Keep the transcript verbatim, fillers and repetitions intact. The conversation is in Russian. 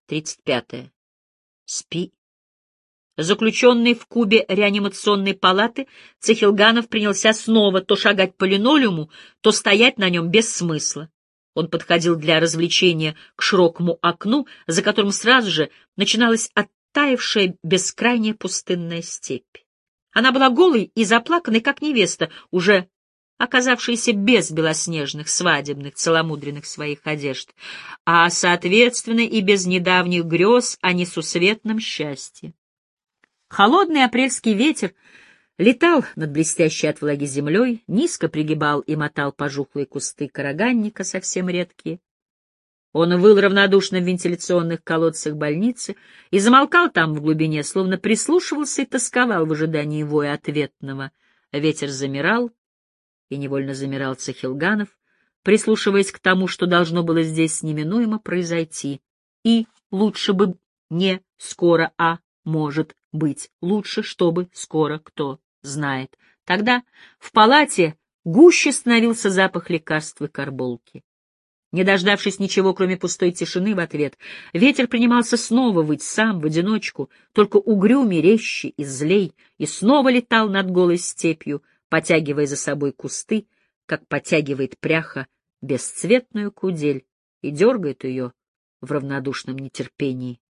тридцать пятое. Спи. Заключенный в кубе реанимационной палаты, Цехилганов принялся снова то шагать по линолеуму, то стоять на нем без смысла. Он подходил для развлечения к широкому окну, за которым сразу же начиналась оттаившая бескрайняя пустынная степь. Она была голой и заплаканной, как невеста, уже оказавшаяся без белоснежных, свадебных, целомудренных своих одежд, а, соответственно, и без недавних грез о несусветном счастье. Холодный апрельский ветер летал над блестящей от влаги землей, низко пригибал и мотал пожухлые кусты караганника, совсем редкие. Он выл равнодушно в вентиляционных колодцах больницы и замолкал там в глубине, словно прислушивался и тосковал в ожидании воя ответного. Ветер замирал, и невольно замирал Цехилганов, прислушиваясь к тому, что должно было здесь неминуемо произойти. И лучше бы не скоро, а, может быть, лучше, чтобы скоро, кто знает. Тогда в палате гуще становился запах лекарств и карболки. Не дождавшись ничего, кроме пустой тишины в ответ, ветер принимался снова выть сам, в одиночку, только угрюмей, резче и злей, и снова летал над голой степью, потягивая за собой кусты, как потягивает пряха бесцветную кудель, и дергает ее в равнодушном нетерпении